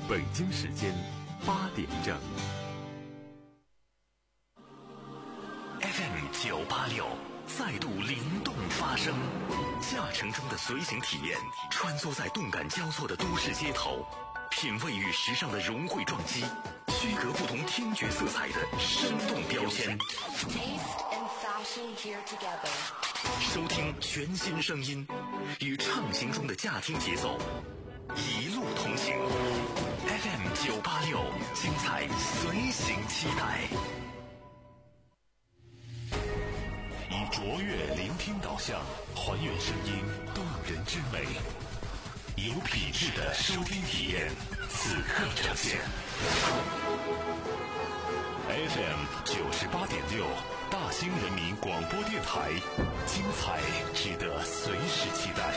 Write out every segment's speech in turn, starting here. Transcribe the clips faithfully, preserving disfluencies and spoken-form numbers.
北京时间八点整。 F M 九八六再度灵动发声，驾乘中的随行体验，穿梭在动感交错的都市街头，品味与时尚的融汇撞击，区隔不同听觉色彩的生动标签。收听全新声音，与畅行中的驾听节奏，一路同行。F M 九八六，精彩随行期待。以卓越聆听导向，还原声音动人之美，有品质的收听体验，此刻呈现。F M 九十八点六，大兴人民广播电台，精彩值得随时期待。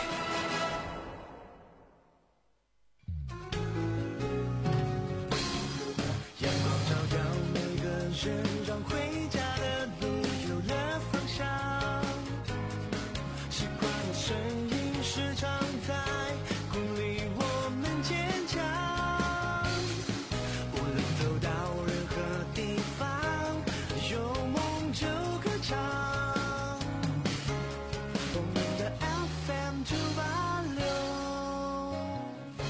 阳光照耀每个人，让回家的路有了方向。习惯的声音时常在鼓励我们坚强。无论走到任何地方，有梦就歌唱。我们的 F M 九八六。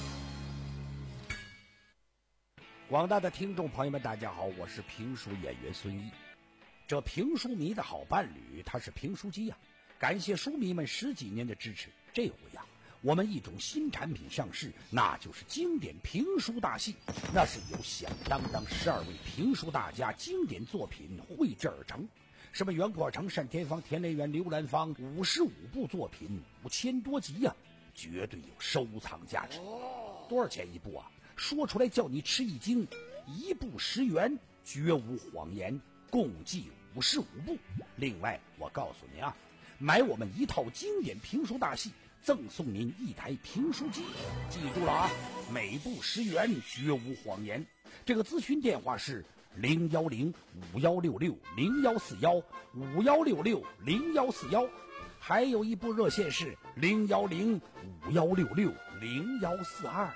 广大的听众朋友们，大家好，我是评书演员孙一。这评书迷的好伴侣，他是评书机呀、啊。感谢书迷们十几年的支持，这回呀、啊，我们一种新产品上市，那就是经典评书大戏。那是由响当当十二位评书大家经典作品绘制而成，什么袁阔成、单田芳、田连元、刘兰芳，五十五部作品，五千多集呀、啊，绝对有收藏价值。多少钱一部啊？说出来叫你吃一惊，一部十元，绝无谎言，共计五十五部。另外，我告诉您啊，买我们一套经典评书大戏，赠送您一台评书机。记住了啊，每部十元，绝无谎言。这个咨询电话是零幺零五幺六六零幺四幺五幺六六零幺四幺，还有一部热线是零幺零五幺六六零幺四二。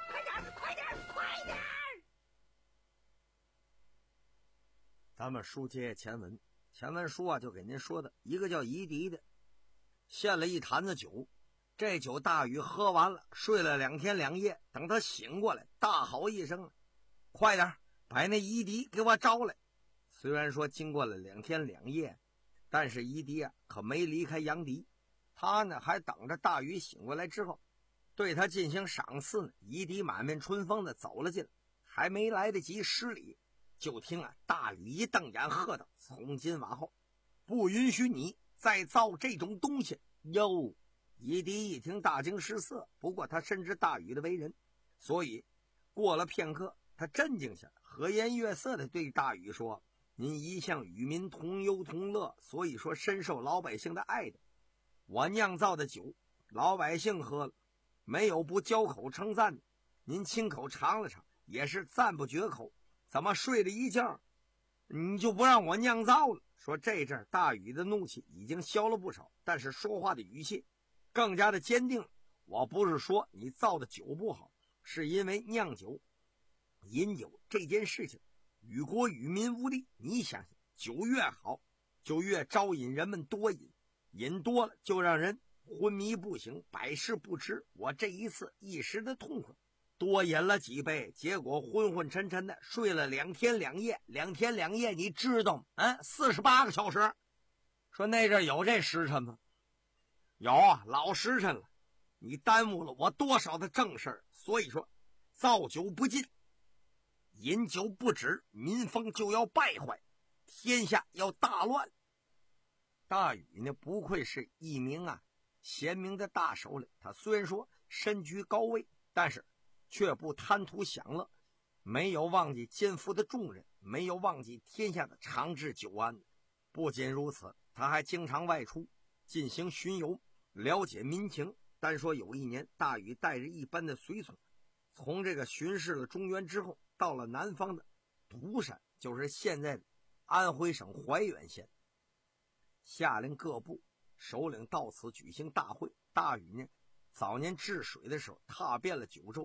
咱们书接前文，前文书啊就给您说的一个叫夷狄的，献了一坛子酒，这酒大禹喝完了，睡了两天两夜，等他醒过来，大吼一声：“快点把那夷狄给我招来！”虽然说经过了两天两夜，但是夷狄啊可没离开阳敌，他呢还等着大禹醒过来之后，对他进行赏赐呢。夷狄满面春风的走了进来，还没来得及施礼，就听啊大禹一瞪眼喝道：“从今往后不允许你再造这种东西哟！”夷狄一听大惊失色，不过他深知大禹的为人，所以过了片刻他镇静下来，和颜悦色的对大禹说：“您一向与民同忧同乐，所以说深受老百姓的爱的。我酿造的酒老百姓喝了没有不交口称赞的，您亲口尝了尝也是赞不绝口，怎么睡了一觉你就不让我酿造了？”说这阵大禹的怒气已经消了不少，但是说话的语气更加的坚定。我不是说你造的酒不好，是因为酿酒饮酒这件事情与国与民无利。你想想，酒越好就越招引人们多饮，饮多了就让人昏迷不醒，百事不吃。我这一次一时的痛快，多饮了几杯，结果昏昏沉沉的睡了两天两夜。两天两夜你知道吗？嗯，四十八个小时。说那阵有这时辰吗？有啊，老时辰了。你耽误了我多少的正事。所以说造酒不进，饮酒不止，民风就要败坏，天下要大乱。大禹呢不愧是一名啊贤明的大首领，他虽然说身居高位，但是却不贪图享乐，没有忘记肩负的重任，没有忘记天下的长治久安。不仅如此，他还经常外出进行巡游，了解民情。单说有一年，大禹带着一班的随从从这个巡视了中原之后，到了南方的涂山，就是现在的安徽省怀远县，下令各部首领到此举行大会。大禹呢早年治水的时候踏遍了九州，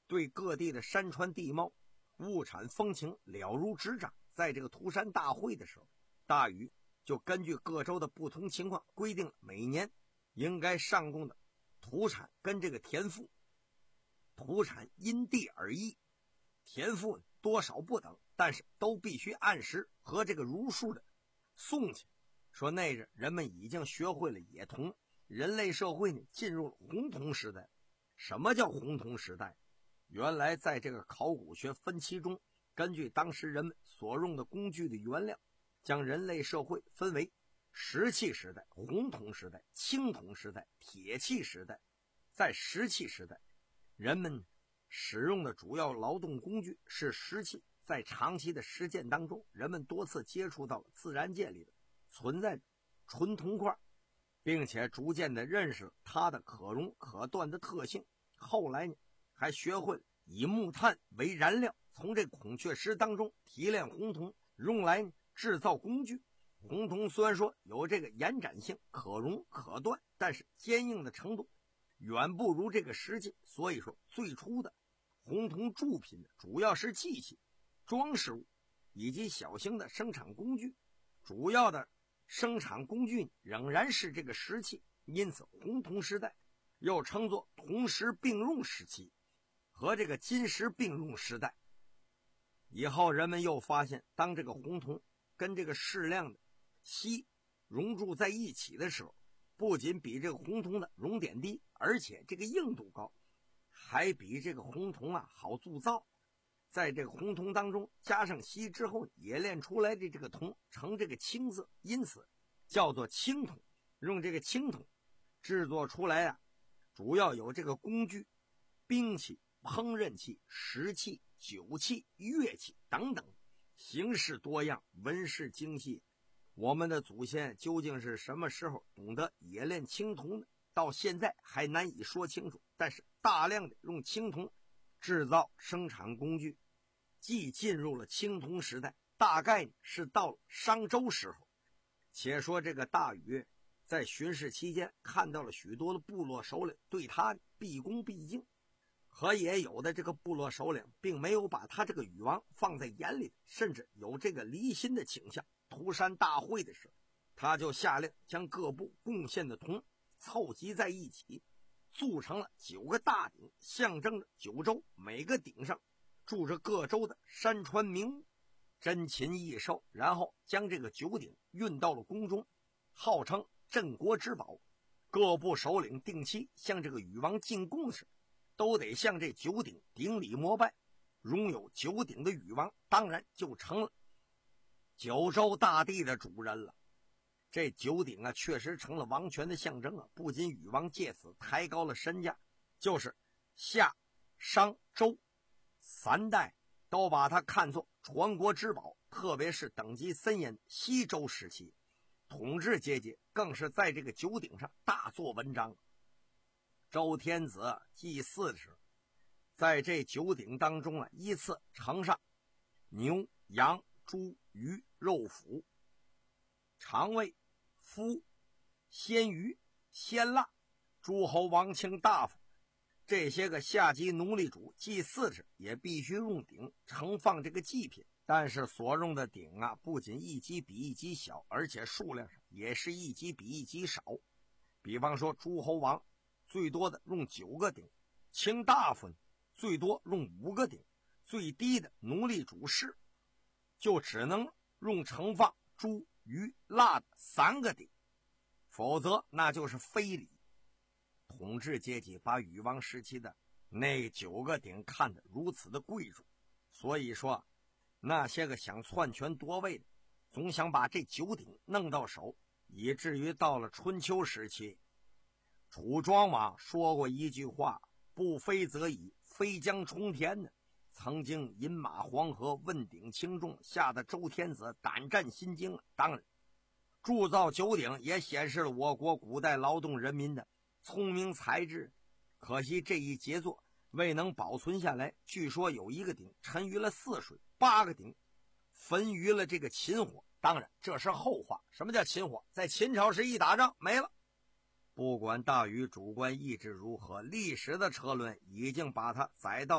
对各地的山川地貌、物产风情了如指掌。在这个涂山大会的时候，大禹就根据各州的不同情况，规定了每年应该上供的土产跟这个田赋。土产因地而异，田赋多少不等，但是都必须按时和这个如数的送去。说那日人们已经学会了冶铜，人类社会呢进入了红铜时代。什么叫红铜时代？原来在这个考古学分期中，根据当时人们所用的工具的原料，将人类社会分为石器时代、红铜时代、青铜时代、铁器时代。在石器时代，人们使用的主要劳动工具是石器。在长期的实践当中，人们多次接触到了自然界里的存在着纯铜块，并且逐渐的认识它的可熔可锻的特性。后来呢，还学会以木炭为燃料，从这孔雀石当中提炼红铜，用来制造工具。红铜虽然说有这个延展性，可熔可锻，但是坚硬的程度远不如这个石器。所以说最初的红铜铸品主要是器器、装饰物以及小型的生产工具，主要的生产工具仍然是这个石器。因此红铜时代又称作铜石并用时期和这个金石并用时代。以后人们又发现，当这个红铜跟这个适量的锡熔铸在一起的时候，不仅比这个红铜的熔点低，而且这个硬度高，还比这个红铜啊好铸造。在这个红铜当中加上锡之后，冶炼出来的这个铜呈这个青色，因此叫做青铜。用这个青铜制作出来啊，主要有这个工具、兵器、烹饪器、食器、酒器、乐器等等，形式多样，纹饰精细。我们的祖先究竟是什么时候懂得冶炼青铜的，到现在还难以说清楚。但是大量的用青铜制造生产工具，既进入了青铜时代，大概是到了商周时候。且说这个大禹在巡视期间看到了许多的部落首领对他毕恭毕敬，和也有的这个部落首领并没有把他这个禹王放在眼里，甚至有这个离心的倾向。涂山大会的时候，他就下令将各部贡献的铜凑集在一起，铸成了九个大鼎，象征着九州，每个鼎上住着各州的山川名物，珍禽异兽，然后将这个九鼎运到了宫中，号称镇国之宝。各部首领定期向这个禹王进贡时，都得向这九鼎顶礼膜拜。拥有九鼎的禹王当然就成了九州大地的主人了。这九鼎啊，确实成了王权的象征啊！不仅禹王借此抬高了身价，就是夏、商、周三代都把它看作传国之宝。特别是等级森严西周时期，统治阶级更是在这个九鼎上大做文章。周天子祭祀的时候，在这九鼎当中啊，依次呈上牛、羊、猪、鱼、肉脯、肠胃、麸、鲜鱼、鲜蜡。诸侯王卿大夫这些个下级奴隶主祭祀时也必须用鼎盛放这个祭品，但是所用的鼎啊，不仅一级比一级小，而且数量上也是一级比一级少。比方说诸侯王最多的用九个鼎，卿大夫最多用五个鼎，最低的奴隶主士就只能用盛放猪、鱼、蜡的三个鼎，否则那就是非礼。统治阶级把禹王时期的那九个鼎看得如此的贵重，所以说那些个想篡权夺位的总想把这九鼎弄到手，以至于到了春秋时期，楚庄王说过一句话：不非则已，非将冲天呢。曾经饮马黄河，问鼎轻重，吓得周天子胆战心惊。当然铸造九鼎也显示了我国古代劳动人民的聪明才智，可惜这一杰作未能保存下来。据说有一个鼎沉于了泗水，八个鼎焚于了这个秦火。当然这是后话。什么叫秦火？在秦朝时一打仗没了。不管大禹主观意志如何，历史的车轮已经把他载到了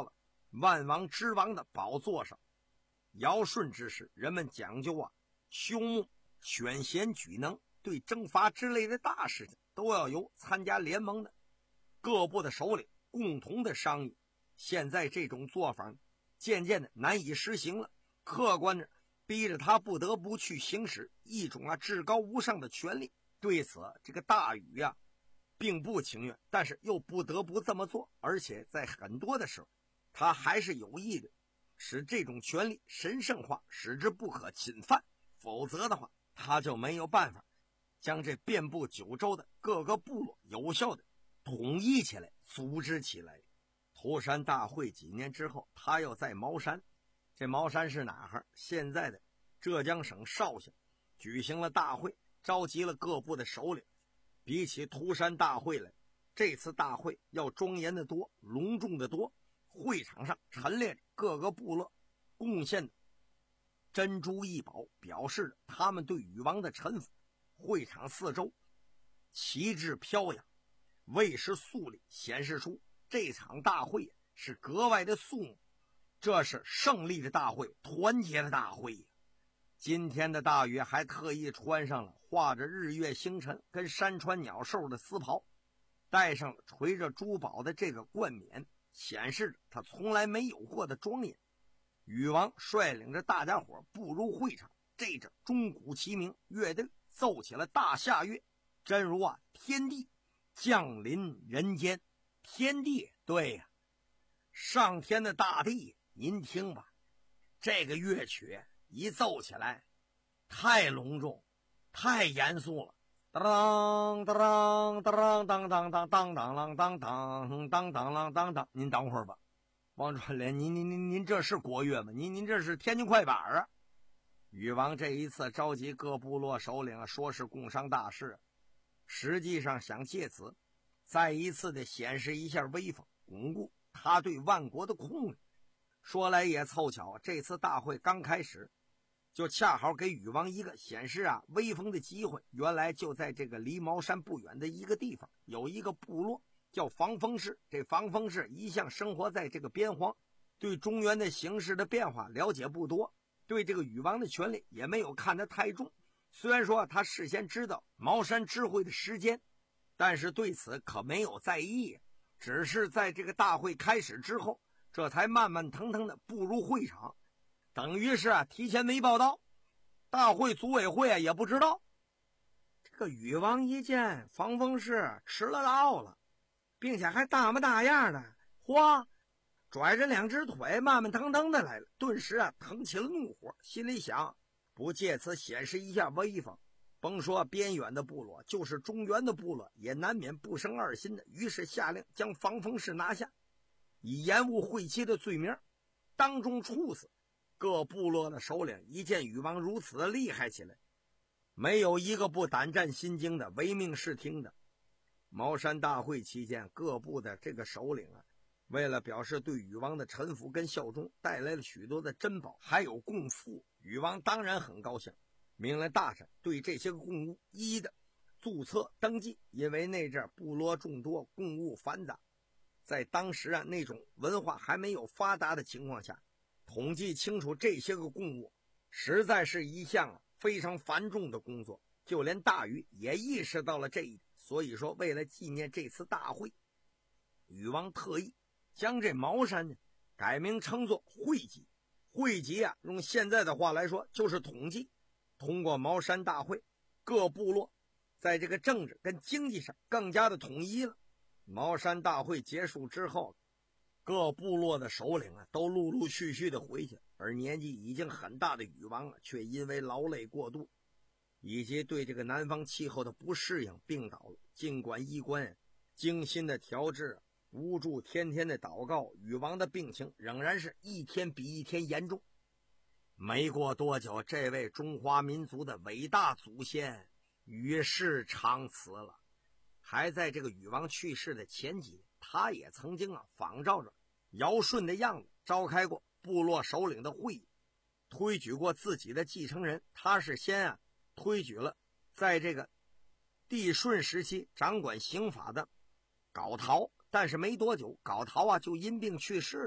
万王之王的宝座上。尧舜之时，人们讲究啊休牧、选贤举能，对征伐之类的大事情都要由参加联盟的各部的首领共同的商议。现在这种做法渐渐的难以实行了，客观的逼着他不得不去行使一种啊至高无上的权利。对此，这个大禹呀、啊、并不情愿，但是又不得不这么做，而且在很多的时候，他还是有意的使这种权利神圣化，使之不可侵犯，否则的话，他就没有办法将这遍布九州的各个部落有效的统一起来，组织起来。涂山大会几年之后，他又在茅山，这茅山是哪儿？现在的浙江省绍兴，举行了大会，召集了各部的首领。比起涂山大会来，这次大会要庄严的多，隆重的多。会场上陈列着各个部落贡献的珍珠异宝，表示着他们对禹王的臣服。会场四周旗帜飘扬，卫士肃立，显示出这场大会是格外的肃穆。这是胜利的大会，团结的大会呀！今天的大禹还特意穿上了画着日月星辰跟山川鸟兽的丝袍，戴上了垂着珠宝的这个冠冕，显示着他从来没有过的庄严。禹王率领着大家伙步入会场，这着钟鼓齐鸣，乐队奏起了大夏乐，真如啊天地降临人间。天地，对呀、啊，上天的大地，您听吧，这个乐曲一奏起来，太隆重，太严肃了。当当当当当当当当当当当当当当当当，您等会儿吧，王传莲，您您您您这是国乐吗？您您这是天津快板啊！禹王这一次召集各部落首领，说是共商大事，实际上想借此再一次的显示一下威风，巩固他对万国的控制。说来也凑巧，这次大会刚开始，就恰好给禹王一个显示啊威风的机会。原来就在这个离茅山不远的一个地方，有一个部落叫防风氏。这防风氏一向生活在这个边荒，对中原的形势的变化了解不多，对这个禹王的权力也没有看得太重。虽然说他事先知道茅山知会的时间，但是对此可没有在意，只是在这个大会开始之后，这才慢慢腾腾的步入会场，等于是啊提前没报道，大会组委会啊也不知道。这个禹王一见防风氏迟了到了，并且还大模大样的，哗，拽着两只腿慢慢腾腾的来了，顿时啊腾起了怒火，心里想，不借此显示一下威风，甭说边远的部落，就是中原的部落也难免不生二心的。于是下令将防风氏拿下，以延误会期的罪名当众处死。各部落的首领一见禹王如此的厉害起来，没有一个不胆战心惊的，唯命是听的。茅山大会期间，各部的这个首领啊，为了表示对禹王的臣服跟效忠，带来了许多的珍宝还有贡赋。禹王当然很高兴，命令大臣对这些个贡物一一的注册登记。因为那阵部落众多，贡物繁杂，在当时啊那种文化还没有发达的情况下，统计清楚这些个贡物实在是一项啊非常繁重的工作。就连大禹也意识到了这一点，所以说为了纪念这次大会，禹王特意将这茅山呢改名称作会稽。会稽啊用现在的话来说就是统计。通过茅山大会，各部落在这个政治跟经济上更加的统一了。茅山大会结束之后，各部落的首领啊都陆陆续续的回去，而年纪已经很大的禹王啊却因为劳累过度以及对这个南方气候的不适应病倒了。尽管医官精心的调治，无助天天的祷告，禹王的病情仍然是一天比一天严重。没过多久，这位中华民族的伟大祖先与世长辞了。还在这个禹王去世的前几年，他也曾经啊仿照着尧舜的样子召开过部落首领的会议，推举过自己的继承人。他是先啊推举了在这个帝舜时期掌管刑法的皋陶，但是没多久皋陶啊就因病去世了。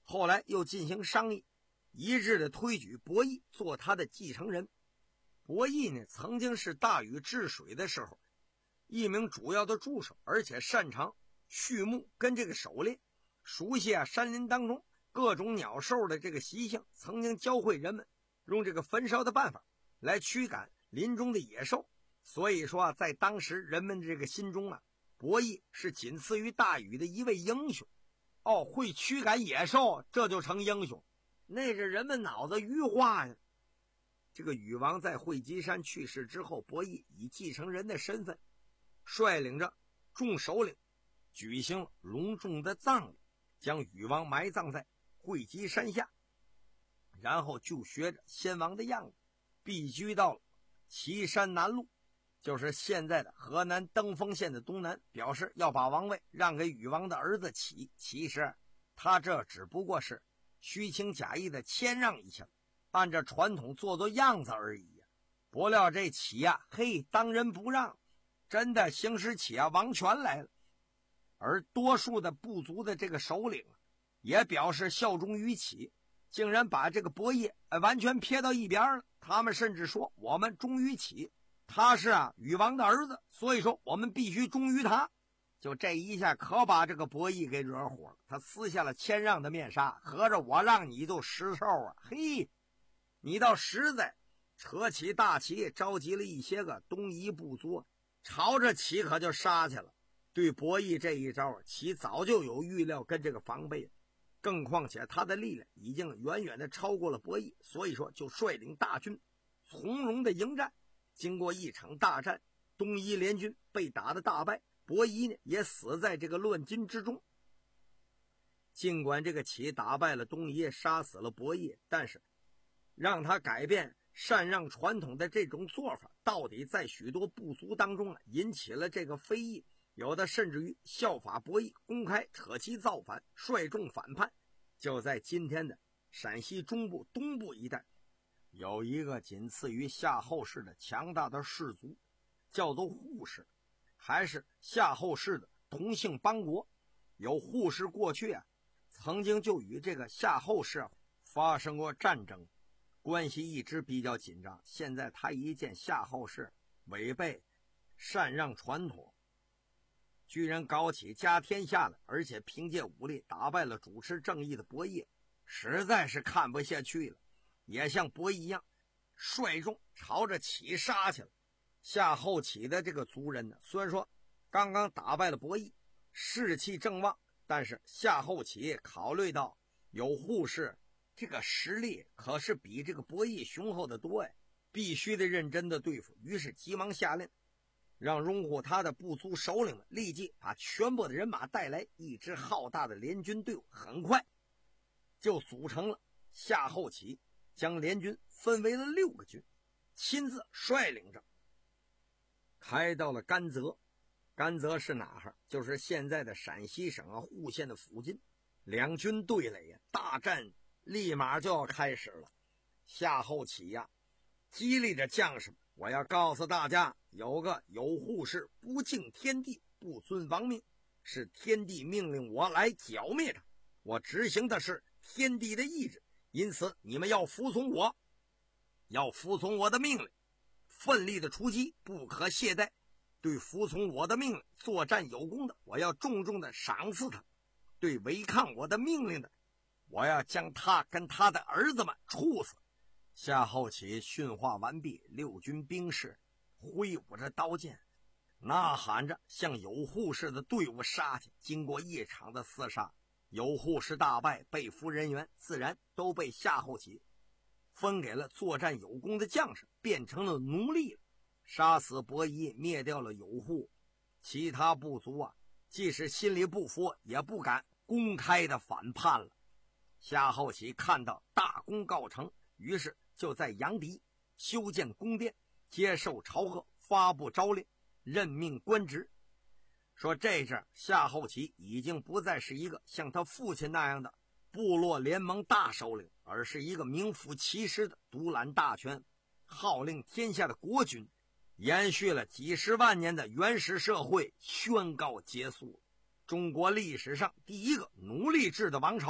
后来又进行商议，一致的推举伯益做他的继承人。伯益呢，曾经是大禹治水的时候一名主要的助手，而且擅长畜牧跟这个狩猎，熟悉啊山林当中各种鸟兽的这个习性，曾经教会人们用这个焚烧的办法来驱赶林中的野兽。所以说啊，在当时人们这个心中啊，伯益是仅次于大禹的一位英雄。哦，会驱赶野兽，这就成英雄，那是人们脑子愚化呀。这个禹王在会稽山去世之后，伯益以继承人的身份率领着众首领举行了隆重的葬礼，将禹王埋葬在会稽山下，然后就学着先王的样子避居到了岐山南路，就是现在的河南登封县的东南，表示要把王位让给禹王的儿子启。其实他这只不过是虚情假意的谦让一下，按照传统做做样子而已。不料这启呀、啊，嘿，当仁不让，真的行使起啊王权来了。而多数的部族的这个首领也表示效忠于启，竟然把这个伯益完全撇到一边了。他们甚至说，我们忠于启，他是啊禹王的儿子，所以说我们必须忠于他。就这一下可把这个伯益给惹火了，他撕下了谦让的面纱，合着我让你就石头啊，嘿，你倒实在。扯起大旗，召集了一些个东夷部族，朝着启可就杀去了。对伯益这一招，启早就有预料跟这个防备了，更况且他的力量已经远远的超过了伯益，所以说就率领大军从容的迎战。经过一场大战，东夷联军被打得大败，伯益呢也死在这个乱军之中。尽管这个启打败了东夷，杀死了伯益，但是让他改变禅让传统的这种做法，到底在许多部族当中啊引起了这个非议，有的甚至于效法伯益，公开扯旗造反，率众反叛。就在今天的陕西中部东部一带，有一个仅次于夏后氏的强大的氏族，叫做护氏，还是夏后氏的同姓邦国。有护氏过去啊曾经就与这个夏后氏、啊、发生过战争，关系一直比较紧张。现在他一见夏后氏违背禅让传统，居然搞起家天下了，而且凭借武力打败了主持正义的伯益，实在是看不下去了，也像伯益一样率众朝着启杀去了。夏后启的这个族人呢，虽然说刚刚打败了伯益，士气正旺，但是夏后启考虑到有护氏这个实力可是比这个伯益雄厚的多呀，必须得认真的对付。于是急忙下令，让拥护他的部族首领们立即把全部的人马带来，一支浩大的联军队伍很快就组成了。夏后启将联军分为了六个军，亲自率领着开到了甘泽。甘泽是哪儿？就是现在的陕西省啊户县的附近。两军对垒呀，大战立马就要开始了。夏后启呀激励着将士们，我要告诉大家，有个有护氏不敬天地，不遵王命，是天地命令我来剿灭他，我执行的是天地的意志，因此你们要服从我，要服从我的命令，奋力的出击，不可懈怠。对服从我的命令作战有功的，我要重重的赏赐他；对违抗我的命令的，我要将他跟他的儿子们处死。夏后启训话完毕，六军兵士挥舞着刀剑，呐喊着向有护氏的队伍杀去。经过一场的厮杀，有护氏大败，被俘人员自然都被夏后启分给了作战有功的将士，变成了奴隶了。杀死伯益，灭掉了有护，其他部族啊即使心里不服，也不敢公开的反叛了。夏后启看到大功告成，于是就在阳翟修建宫殿，接受朝贺，发布诏令，任命官职。说这阵夏后启已经不再是一个像他父亲那样的部落联盟大首领，而是一个名副其实的独揽大权，号令天下的国君。延续了几十万年的原始社会宣告结束，中国历史上第一个奴隶制的王朝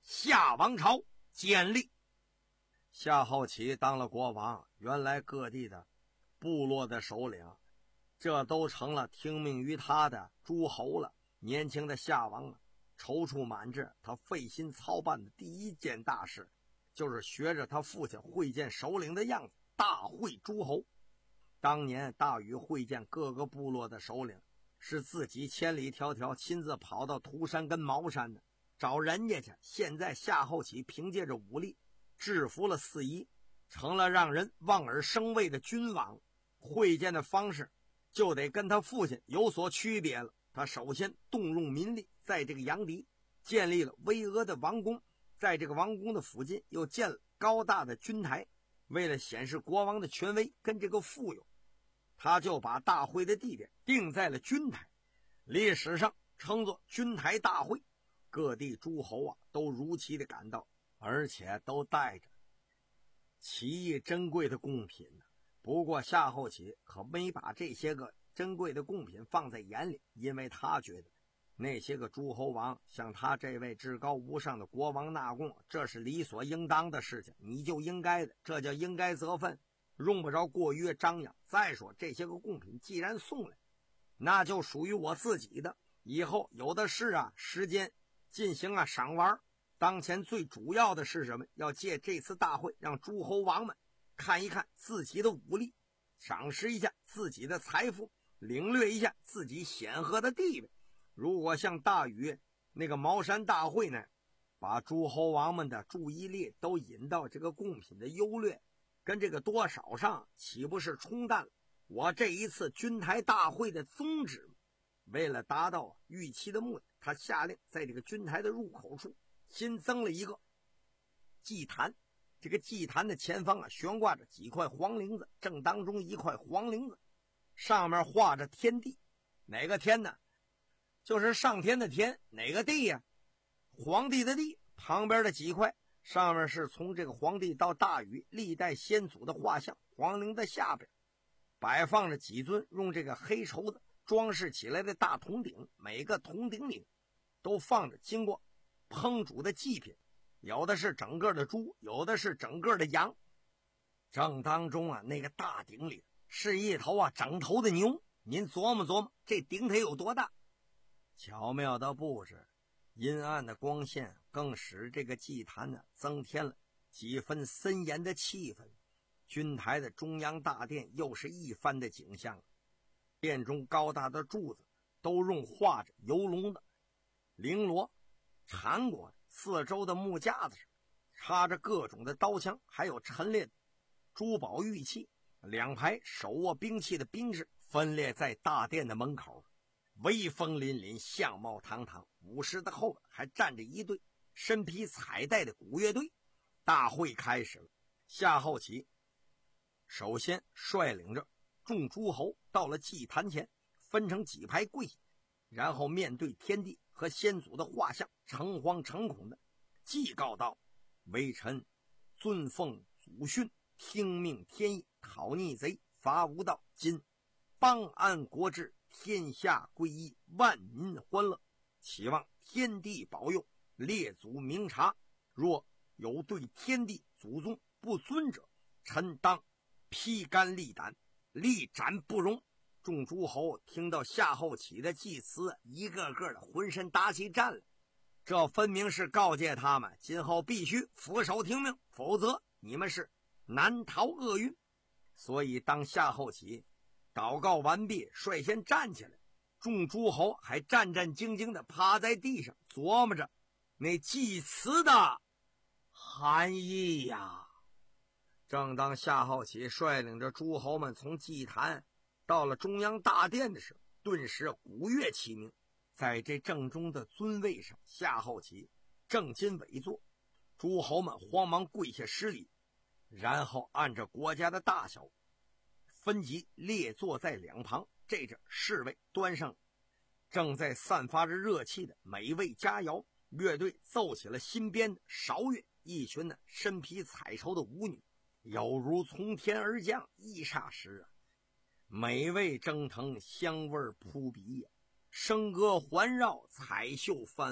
夏王朝建立。夏后启当了国王，原来各地的部落的首领，这都成了听命于他的诸侯了。年轻的夏王啊，踌躇满志，他费心操办的第一件大事，就是学着他父亲会见首领的样子，大会诸侯。当年大禹会见各个部落的首领，是自己千里迢迢亲自跑到涂山跟茅山的找人家去。现在夏后启凭借着武力制服了四夷，成了让人望而生畏的君王。会见的方式就得跟他父亲有所区别了。他首先动用民力，在这个阳翟建立了巍峨的王宫，在这个王宫的附近又建了高大的军台。为了显示国王的权威跟这个富有，他就把大会的地点定在了军台，历史上称作军台大会。各地诸侯啊都如期的赶到，而且都带着奇异珍贵的贡品呢。不过夏后启可没把这些个珍贵的贡品放在眼里，因为他觉得那些个诸侯王向他这位至高无上的国王纳贡，这是理所应当的事情，你就应该的，这叫应该责分，用不着过于张扬。再说这些个贡品既然送来，那就属于我自己的，以后有的是啊时间进行啊赏玩。当前最主要的是什么？要借这次大会让诸侯王们看一看自己的武力，赏识一下自己的财富，领略一下自己显赫的地位。如果像大禹那个茅山大会呢，把诸侯王们的注意力都引到这个贡品的优劣跟这个多少上，岂不是冲淡了我这一次军台大会的宗旨？为了达到、啊、预期的目的，他下令在这个军台的入口处新增了一个祭坛。这个祭坛的前方啊悬挂着几块黄绫子，正当中一块黄绫子上面画着天地。哪个天呢？就是上天的天。哪个地呀？皇帝的地。旁边的几块上面是从这个皇帝到大禹历代先祖的画像。黄绫的下边摆放着几尊用这个黑绸子装饰起来的大铜鼎，每个铜鼎里都放着经过烹煮的祭品，有的是整个的猪，有的是整个的羊。正当中啊，那个大鼎里是一头啊整头的牛。您琢磨琢磨，这鼎它有多大？巧妙的布置，阴暗的光线更使这个祭坛呢增添了几分森严的气氛。军台的中央大殿又是一番的景象，殿中高大的柱子都用画着游龙的绫罗缠裹，四周的木架子上插着各种的刀枪，还有陈列的珠宝玉器。两排手握兵器的兵士分列在大殿的门口，威风凛凛，相貌堂堂。武士的后边还站着一队身披彩带的鼓乐队。大会开始了，夏后启首先率领着众诸侯到了祭坛前，分成几排跪下，然后面对天地和先祖的画像，诚惶诚恐的祭告道：微臣尊奉祖训，听命天意，讨逆贼，伐无道，今邦安国治，天下归一，万民欢乐，期望天地保佑，列祖明察，若有对天地祖宗不尊者，臣当披肝沥胆，力斩不容。众诸侯听到夏后启的祭词，一个个的浑身打起战来。这分明是告诫他们今后必须俯首听命，否则你们是难逃厄运。所以当夏后启祷告完毕，率先站起来，众诸侯还战战兢兢地趴在地上琢磨着那祭词的含义呀。正当夏后启率领着诸侯们从祭坛到了中央大殿的时候，顿时鼓乐齐鸣。在这正中的尊位上，夏后启正襟稳坐，诸侯们慌忙跪下施礼，然后按照国家的大小分级列坐在两旁。这阵侍卫端上正在散发着热气的美味佳肴，乐队奏起了新编的韶乐，一群呢身披彩绸的舞女有如从天而降，一霎时啊，美味蒸腾，香味扑鼻呀，笙歌环绕，彩绣翻舞，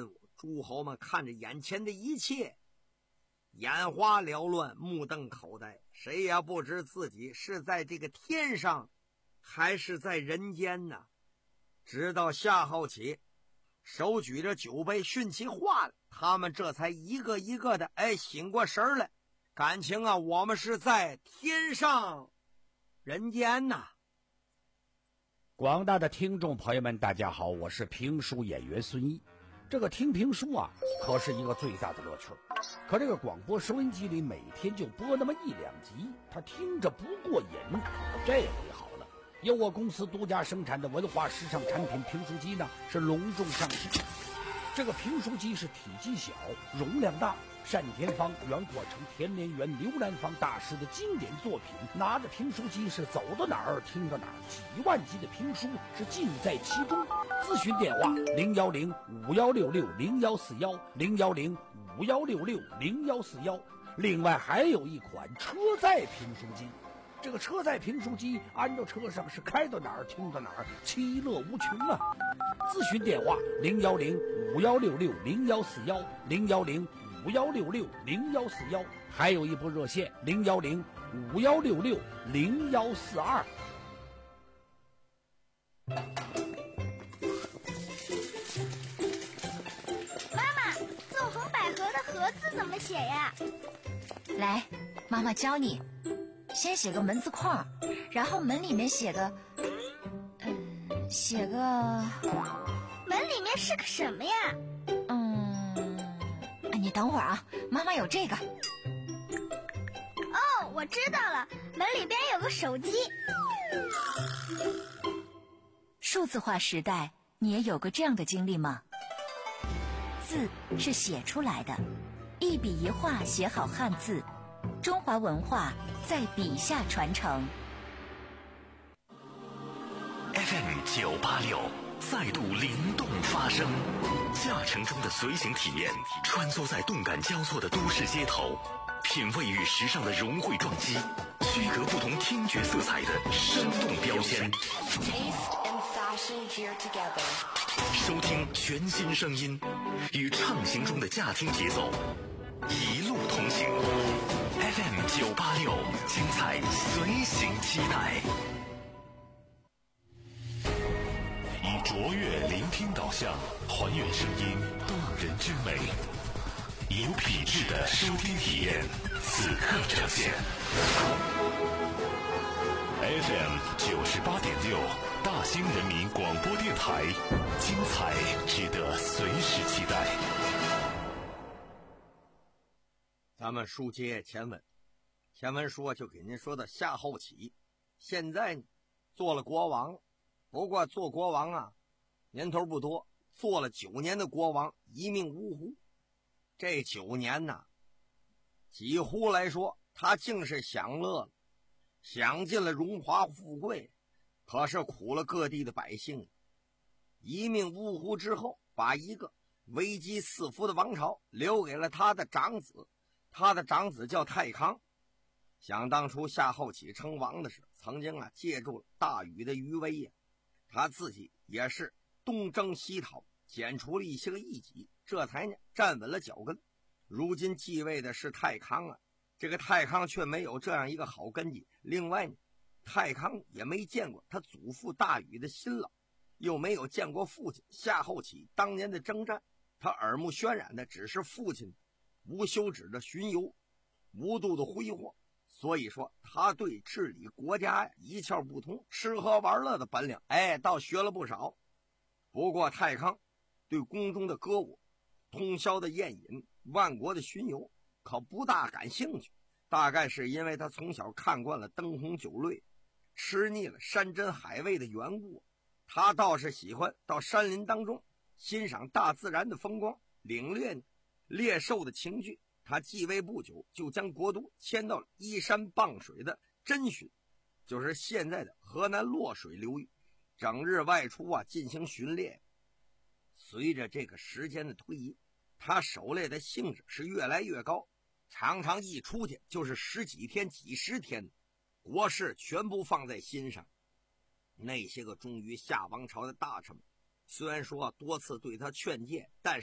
诸侯们看着眼前的一切，眼花缭乱，目瞪口呆，谁也不知自己是在这个天上还是在人间呢。直到夏后启手举着酒杯训起话了，他们这才一个一个的哎醒过神来。感情啊，我们是在天上人间呐。 广大的听众朋友们大家好，我是评书演员孙一。这个听评书啊可是一个最大的乐趣，可这个广播收音机里每天就播那么一两集，他听着不过瘾。这回好了，由我公司独家生产的文化时尚产品评书机呢是隆重上市。这个评书机是体积小，容量大，单田芳、袁阔成、田连元、刘兰芳大师的经典作品，拿着评书机是走到哪儿听到哪儿，几万集的评书是尽在其中。咨询电话零幺零五幺六六零幺四幺零幺零五幺六六零幺四幺。另外还有一款车载评书机，这个车载评书机安到车上是开到哪儿听到哪儿，其乐无穷啊！咨询电话零幺零五幺六六零幺四幺零幺零五幺六六零幺四幺，还有一部热线零幺零五幺六六零幺四二。 妈妈，纵横捭阖的阖字怎么写呀？ 来，妈妈教你。先写个门字框，然后门里面写个，嗯，写个， 门里面是个什么呀？ 嗯，你等会儿啊，妈妈有这个。 哦，我知道了，门里边有个手机。 数字化时代，你也有个这样的经历吗？字是写出来的，一笔一画写好汉字，中华文化在笔下传承。 F M 九八六再度灵动发声，驾乘中的随行体验，穿梭在动感交错的都市街头，品味与时尚的融汇撞击，区隔不同听觉色彩的生动标签。收听全新声音，与畅行中的驾听节奏，一路同行。F M 九八六，精彩随行期待。以卓越聆听导向，还原声音动人之美，有品质的收听体验，此刻呈现。F M 九十八点六，大兴人民广播电台，精彩值得随时期待。 咱们书接前文，前文说就给您说的夏后启，现在做了国王，不过做国王啊，年头不多，做了九年的国王，一命呜呼。这九年呢，几乎来说，他竟是享乐了，享尽了荣华富贵，可是苦了各地的百姓。一命呜呼之后，把一个危机四伏的王朝留给了他的长子，他的长子叫太康。想当初夏后启称王的时候，曾经啊借助了大禹的余威呀、啊，他自己也是东征西讨，剪除了一些个异己，这才呢站稳了脚跟。如今继位的是太康啊，这个太康却没有这样一个好根基。另外呢，太康也没见过他祖父大禹的辛劳，又没有见过父亲夏后启当年的征战，他耳目渲染的只是父亲无休止的巡游，无度的挥霍。所以说他对治理国家呀一窍不通，吃喝玩乐的本领哎倒学了不少。不过太康对宫中的歌舞、通宵的宴饮、万国的巡游可不大感兴趣，大概是因为他从小看惯了灯红酒绿，吃腻了山珍海味的缘故。他倒是喜欢到山林当中欣赏大自然的风光，领略猎兽的情趣。他继位不久，就将国都迁到了依山傍水的真寻，就是现在的河南洛水流域，整日外出啊进行巡猎。随着这个时间的推移，他狩猎的兴致是越来越高，常常一出去就是十几天几十天，国事全部放在心上。那些个忠于夏王朝的大臣们虽然说多次对他劝诫，但是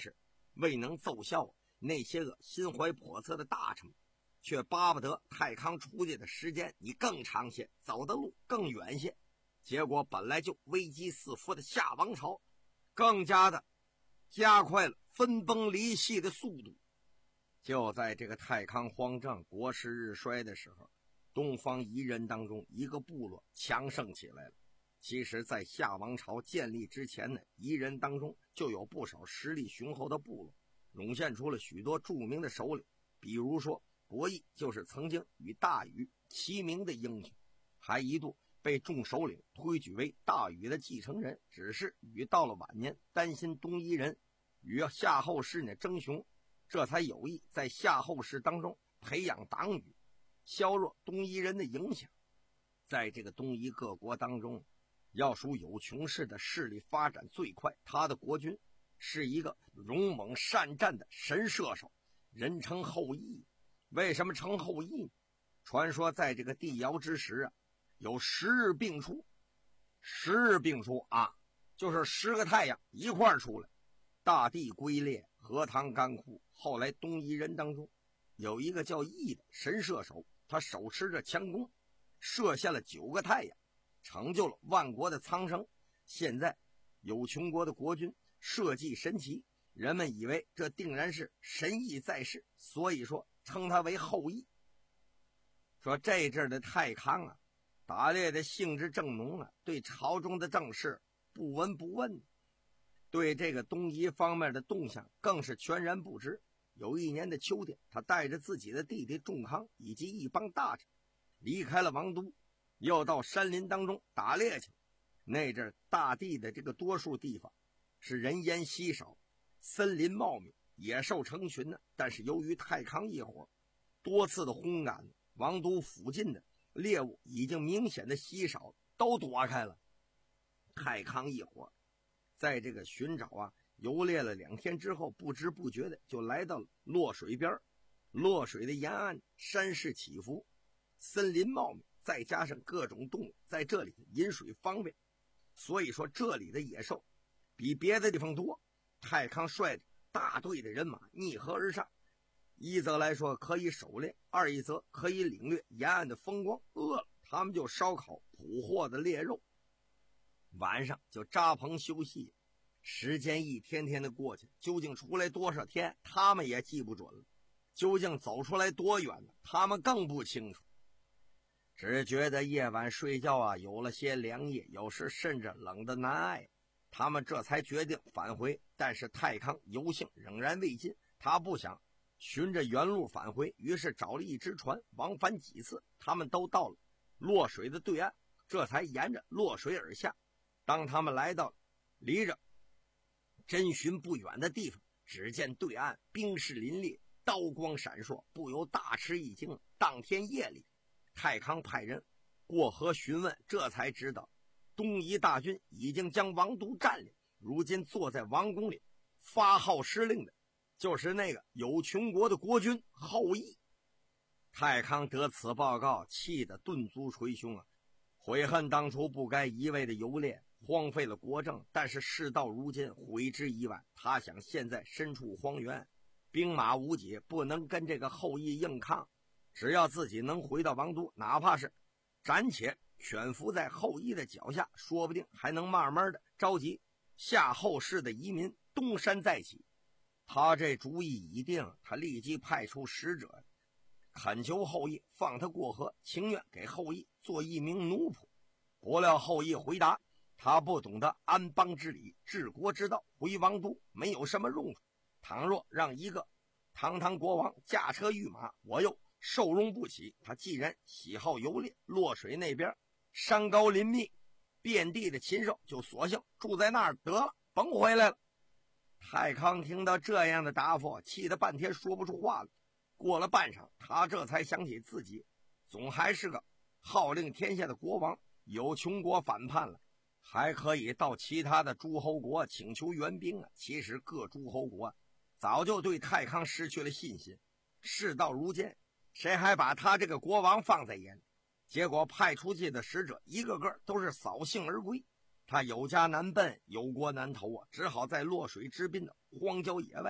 未能奏效，那些个心怀叵测的大臣却巴不得太康出去的时间你更长些，走的路更远些。结果本来就危机四伏的夏王朝更加的加快了分崩离析的速度。就在这个太康荒政国势日衰的时候，东方夷人当中一个部落强盛起来了。其实在夏王朝建立之前呢，夷人当中就有不少实力雄厚的部落，涌现出了许多著名的首领。比如说伯益就是曾经与大禹齐名的英雄，还一度被众首领推举为大禹的继承人。只是禹到了晚年，担心东夷人与夏后氏呢争雄，这才有意在夏后氏当中培养党羽，削弱东夷人的影响。在这个东夷各国当中，要数有穷氏的势力发展最快，他的国君是一个勇猛善战的神射手，人称后羿。为什么称后羿？传说在这个帝尧之时啊，有十日并出，十日并出啊，就是十个太阳一块儿出来，大地龟裂，荷塘干枯。后来东夷人当中有一个叫羿的神射手，他手持着强弓，射下了九个太阳，成就了万国的苍生。现在有穷国的国君社稷神奇，人们以为这定然是神意在世，所以说称他为后羿。说这阵的太康啊，打猎的兴致正浓啊，对朝中的政事不闻不问，对这个东夷方面的动向更是全然不知。有一年的秋天，他带着自己的弟弟仲康以及一帮大臣离开了王都，又到山林当中打猎去。那阵大地的这个多数地方是人烟稀少，森林茂密，野兽成群呢。但是由于太康一伙多次的轰赶，王都附近的猎物已经明显的稀少，都躲开了。太康一伙在这个寻找啊游猎了两天之后，不知不觉的就来到了洛水边。洛水的沿岸山势起伏，森林茂密，再加上各种动物在这里饮水方便，所以说这里的野兽比别的地方多。太康率着大队的人马逆河而上，一则来说可以狩猎，二一则可以领略沿岸的风光。饿了他们就烧烤捕获的猎肉，晚上就扎棚休息。时间一天天的过去，究竟出来多少天他们也记不准了，究竟走出来多远呢，他们更不清楚。只觉得夜晚睡觉啊有了些凉意，有时甚至冷得难挨。他们这才决定返回，但是太康游兴仍然未尽，他不想循着原路返回，于是找了一只船，往返几次，他们都到了洛水的对岸，这才沿着洛水而下。当他们来到离着真寻不远的地方，只见对岸冰势凛冽，刀光闪烁，不由大吃一惊。当天夜里，太康派人过河询问，这才知道东夷大军已经将王都占领，如今坐在王宫里发号施令的就是那个有穷国的国君后羿。太康得此报告，气得顿足捶胸啊，悔恨当初不该一味的游猎，荒废了国政。但是事到如今，悔之已晚。他想现在身处荒原，兵马无解，不能跟这个后羿硬抗，只要自己能回到王都，哪怕是暂且蜷伏在后羿的脚下，说不定还能慢慢的召集夏后氏的移民东山再起。他这主意已定，他立即派出使者恳求后羿放他过河，情愿给后羿做一名奴仆。不料后羿回答，他不懂得安邦之理，治国之道，回王都没有什么用处。倘若让一个堂堂国王驾车御马，我又受容不起。他既然喜好游猎，洛水那边山高林密，遍地的禽兽，就索性住在那儿得了，甭回来了。太康听到这样的答复，气得半天说不出话来。过了半晌，他这才想起自己总还是个号令天下的国王，有穷国反叛了，还可以到其他的诸侯国请求援兵啊。其实各诸侯国早就对太康失去了信心，事到如今，谁还把他这个国王放在眼里？结果派出去的使者一个个都是扫兴而归。他有家难奔，有国难投啊，只好在洛水之滨的荒郊野外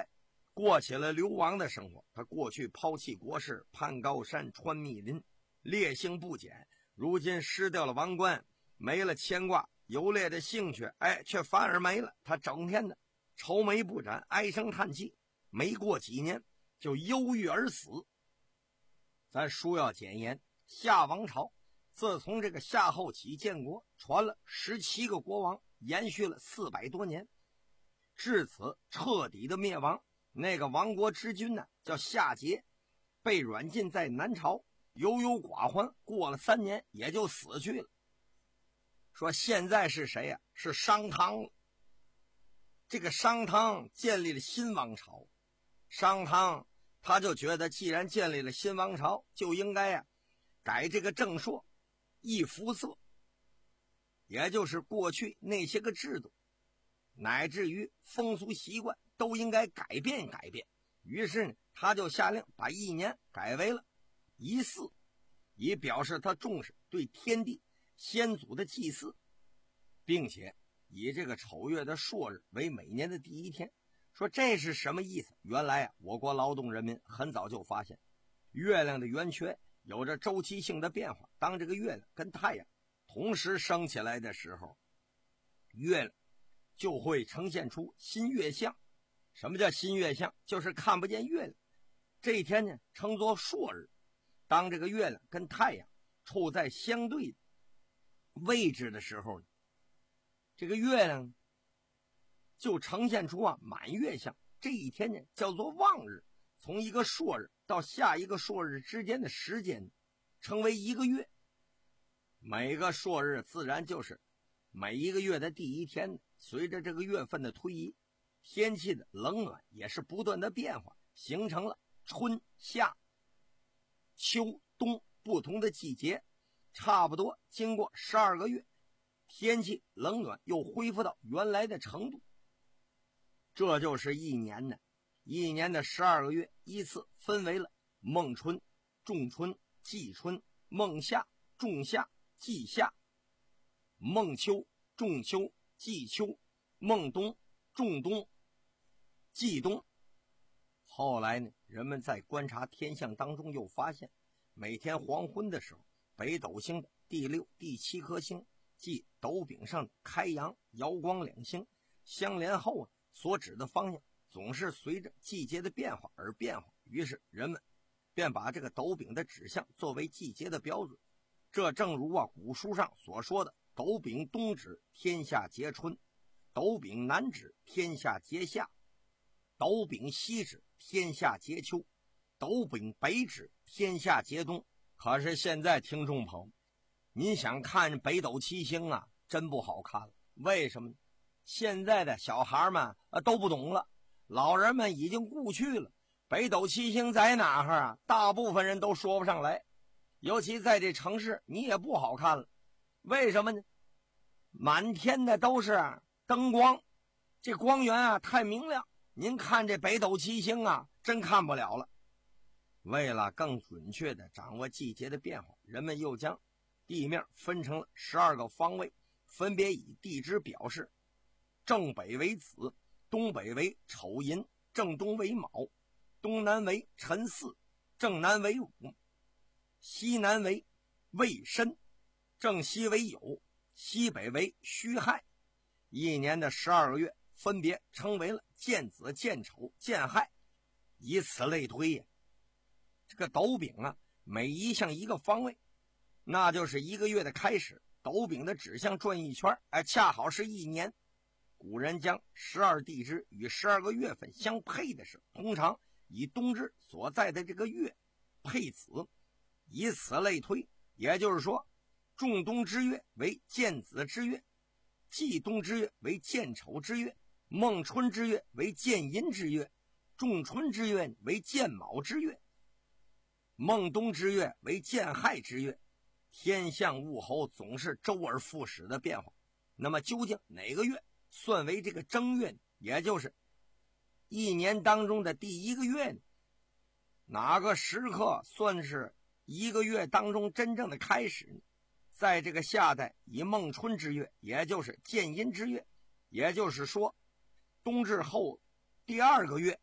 过起了流亡的生活。他过去抛弃国事，攀高山，穿密林，烈性不减，如今失掉了王冠，没了牵挂，游猎的兴趣，哎，却反而没了。他整天的愁眉不展，唉声叹气，没过几年就忧郁而死。咱书要简言，夏王朝自从这个夏后起建国，传了十七个国王，延续了四百多年，至此彻底的灭亡。那个亡国之君呢，叫夏桀，被软禁在南朝，优优寡欢，过了三年也就死去了。说现在是谁呀、啊？是商汤。这个商汤建立了新王朝，商汤他就觉得既然建立了新王朝，就应该呀、啊、改这个正朔，易服色，也就是过去那些个制度乃至于风俗习惯都应该改变改变。于是呢，他就下令把一年改为了一祀，以表示他重视对天地先祖的祭祀，并且以这个丑月的朔日为每年的第一天。说这是什么意思？原来啊，我国劳动人民很早就发现，月亮的圆缺有着周期性的变化。当这个月亮跟太阳同时升起来的时候，月亮就会呈现出新月相。什么叫新月相？就是看不见月亮。这一天呢，称作朔日。当这个月亮跟太阳处在相对位置的时候，这个月亮就呈现出啊满月相。这一天呢，叫做望日。从一个朔日到下一个朔日之间的时间称为一个月。每个朔日自然就是每一个月的第一天。随着这个月份的推移，天气的冷暖也是不断的变化，形成了春夏秋冬不同的季节。差不多经过十二个月，天气冷暖又恢复到原来的程度。这就是一年呢，一年的十二个月依次分为了孟春、仲春、季春、孟夏、仲夏、季夏、孟秋、仲秋、季秋、孟冬、仲冬、季冬。后来呢，人们在观察天象当中又发现，每天黄昏的时候，北斗星的第六、第七颗星，即斗柄上的开阳、瑶光两星相连后啊，所指的方向总是随着季节的变化而变化。于是人们便把这个斗柄的指向作为季节的标准。这正如啊古书上所说的，斗柄东指天下皆春，斗柄南指天下皆夏，斗柄西指天下皆秋，斗柄北指天下皆冬。可是现在听众朋友，您想看北斗七星啊，真不好看了。为什么呢？现在的小孩们啊都不懂了，老人们已经故去了。北斗七星在哪儿啊？大部分人都说不上来。尤其在这城市，你也不好看了。为什么呢？满天的都是灯光，这光源啊太明亮，您看这北斗七星啊，真看不了了。为了更准确地掌握季节的变化，人们又将地面分成了十二个方位，分别以地支表示。正北为子，东北为丑寅，正东为卯，东南为辰巳，正南为午，西南为未申，正西为酉，西北为戌亥。一年的十二个月分别称为了建子、建丑、建亥，以此类推呀。这个斗柄啊，每一项一个方位，那就是一个月的开始。斗柄的指向转一圈，哎，恰好是一年。古人将十二地支与十二个月份相配的时，通常以冬至所在的这个月配子，以此类推。也就是说，仲冬之月为建子之月，季冬之月为建丑之月，孟春之月为建寅之月，仲春之月为建卯之月，孟冬之月为建亥之月。天象物候总是周而复始的变化。那么究竟哪个月算为这个正月，也就是一年当中的第一个月呢？哪个时刻算是一个月当中真正的开始呢？在这个夏代，以孟春之月，也就是建寅之月，也就是说冬至后第二个月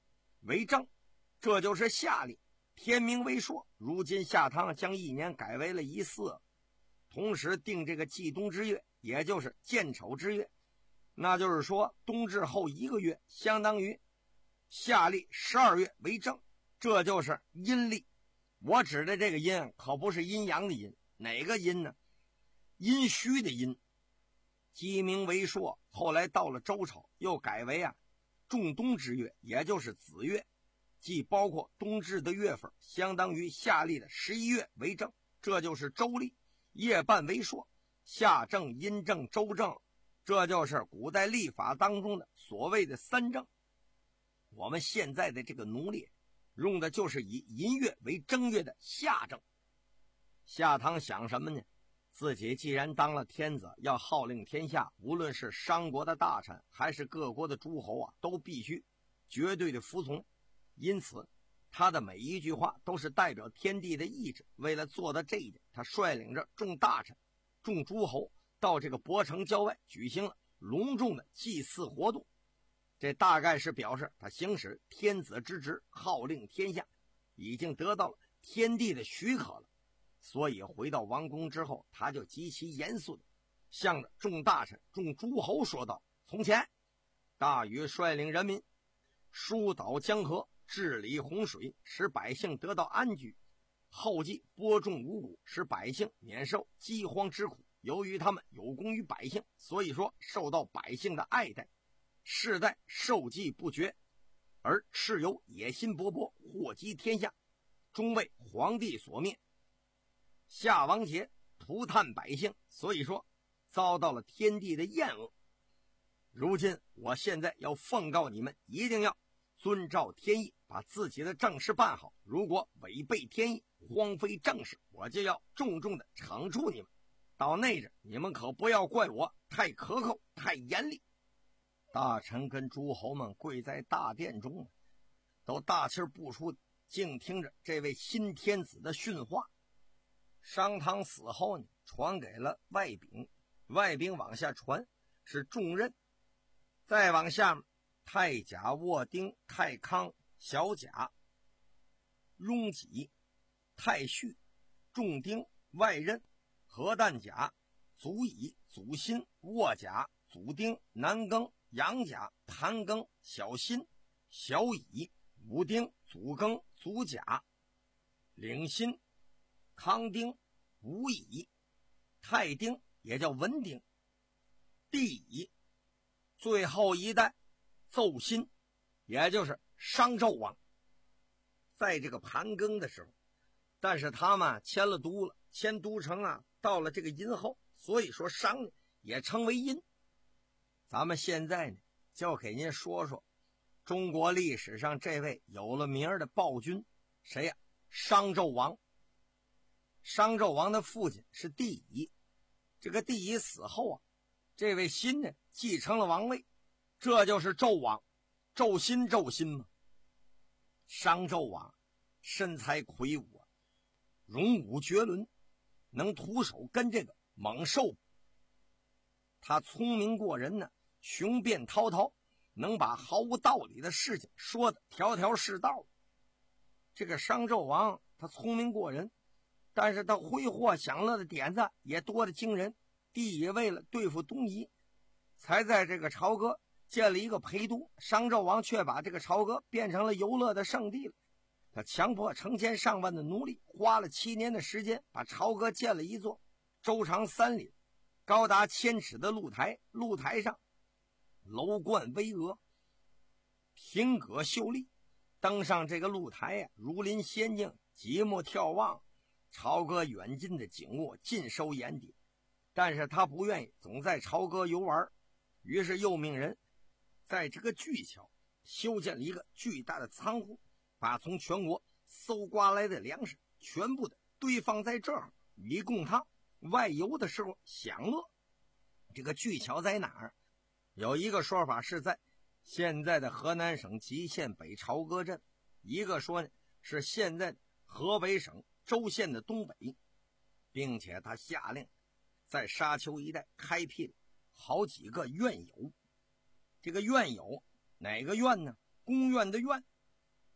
为正，这就是夏历，天明为朔。如今夏唐将一年改为了一四，同时定这个季冬之月，也就是建丑之月，那就是说冬至后一个月，相当于夏历十二月为正，这就是阴历。我指的这个阴可不是阴阳的阴，哪个阴呢？阴虚的阴。鸡鸣为朔，后来到了周朝又改为啊仲冬之月，也就是子月，即包括冬至的月份，相当于夏历的十一月为正，这就是周历。夜半为朔，夏正、阴正、周正，这就是古代历法当中的所谓的三正。我们现在的这个农历用的就是以寅月为正月的夏正。夏唐想什么呢？自己既然当了天子，要号令天下，无论是商国的大臣还是各国的诸侯啊，都必须绝对的服从。因此他的每一句话都是代表天地的意志。为了做到这一点，他率领着众大臣众诸侯到这个博城郊外举行了隆重的祭祀活动。这大概是表示他行使天子之职，号令天下，已经得到了天地的许可了。所以回到王宫之后，他就极其严肃的向着众大臣众诸侯说道：从前大禹率领人民疏导江河，治理洪水，使百姓得到安居，后继播种五谷，使百姓免受饥荒之苦。由于他们有功于百姓，所以说受到百姓的爱戴，世代受祭不绝，而蚩尤野心勃勃，祸及天下，终为皇帝所灭。夏王桀涂炭百姓，所以说遭到了天地的厌恶。如今我现在要奉告你们，一定要遵照天意，把自己的政事办好。如果违背天意，荒废政事，我就要重重的惩处你们。到那阵，你们可不要怪我太苛刻太严厉。大臣跟诸侯们跪在大殿中，都大气不出，静听着这位新天子的训话。商汤死后呢，传给了外丙，外丙往下传是重任，再往下太甲、沃丁、太康、小甲、雍己、太序、重丁、外任、何旦甲、祖乙、祖辛、沃甲、祖丁、南庚、阳甲、盘庚、小辛、小乙、武丁、祖庚、祖甲、领辛、康丁、武乙、太丁，也叫文丁、帝乙，最后一代奏辛，也就是商纣王。在这个盘庚的时候，但是他们迁了都了，迁都城啊，到了这个殷后，所以说商呢也称为殷。咱们现在呢就给您说说中国历史上这位有了名的暴君，谁呀？商纣王。商纣王的父亲是帝乙，这个帝乙死后啊，这位辛呢继承了王位，这就是纣王，纣辛纣辛嘛。商纣王身材魁梧，容武绝伦，能徒手跟这个猛兽。他聪明过人呢，雄辩滔滔，能把毫无道理的事情说得条条是道。这个商纣王他聪明过人，但是他挥霍享乐的点子也多得惊人。帝乙为了对付东夷，才在这个朝歌建了一个陪都，商纣王却把这个朝歌变成了游乐的圣地了。他强迫成千上万的奴隶，花了七年的时间，把朝歌建了一座周长三里、高达千尺的露台。露台上楼观巍峨，亭阁秀丽，登上这个露台呀、啊，如临仙境，极目眺望，朝歌远近的景物尽收眼底。但是他不愿意总在朝歌游玩，于是又命人在这个巨桥修建了一个巨大的仓库，把从全国搜刮来的粮食全部的堆放在这儿，以供他外游的时候享乐。这个巨桥在哪儿？有一个说法是在现在的河南省吉县北朝歌镇，一个说呢是现在的河北省周县的东北，并且他下令在沙丘一带开辟了好几个院友。这个院友哪个院呢？宫院的院，